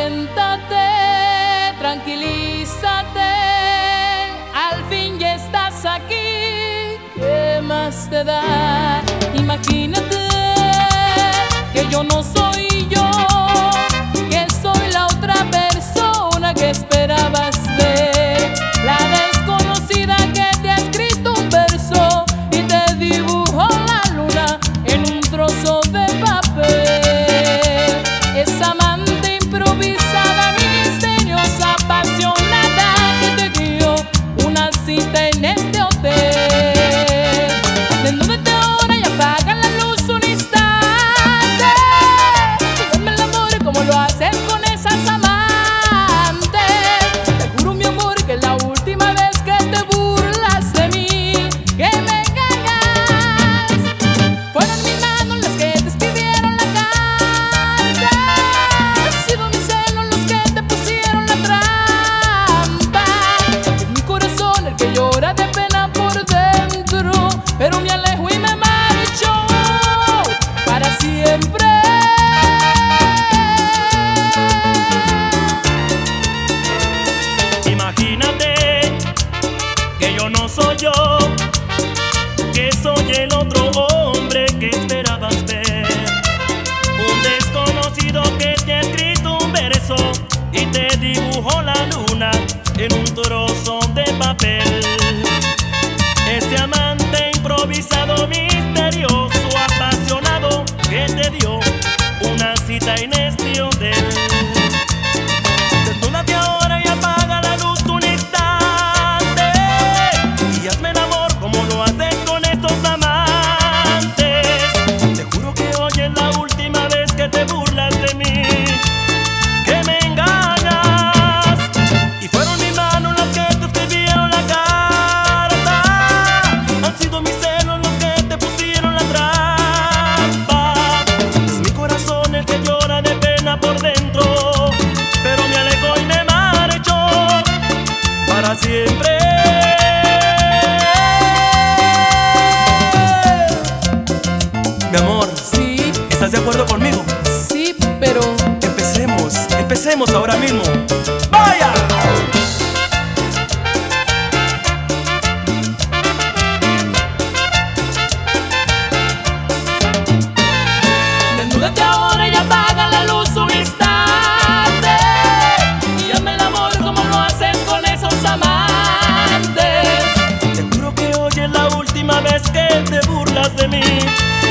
siéntate, tranquilízate, al fin ya estás aquí, ¿qué más te da? Imagínate que yo no soy yo, que soy la otra persona que esperabas ver, la desconocida que te ha escrito un verso y te dibujó la luna en un trozo de papel. Esa amante improvisada, misteriosa, apasionada que te dio una cita en este hotel. Desnúdate ahora y apaga la luz un instante y hazme el amor como lo haces con esas amantes. Te juro, mi amor, que es la última vez que te burlas de mí, que me engañas. Fueron mis manos las que te escribieron la carta, han sido mis celos los que te pusieron la trampa. Es mi corazón el que llora de pena por dentro, pero me alejo y me marcho para siempre. Imagínate que yo no soy yo, que soy el otro hombre que esperabas ver, un desconocido que te ha escrito un verso y te dibujó la luna en un trozo de papel. Ese amante improvisado, misterioso, apasionado que te dio una cita en este hotel. Desnúdate ahora y apaga la luz un instante y hazme el amor como lo haces con estos amantes. Te juro que hoy es la última vez que te burlas de mí, que me engañas. Y fueron mis manos las que te escribieron la carta, han sido mis celos los que te pusieron la trampa. Es mi corazón el que llora de pena por dentro, pero me alejo y me marcho para siempre. Mi amor, Sí, ¿estás de acuerdo conmigo? sí, pero Empecemos ahora mismo. ¡Vaya! desnúdate ahora y apaga la luz un instante y hazme el amor como lo haces con esos amantes. Te juro que hoy es la última vez que te burlas de mí,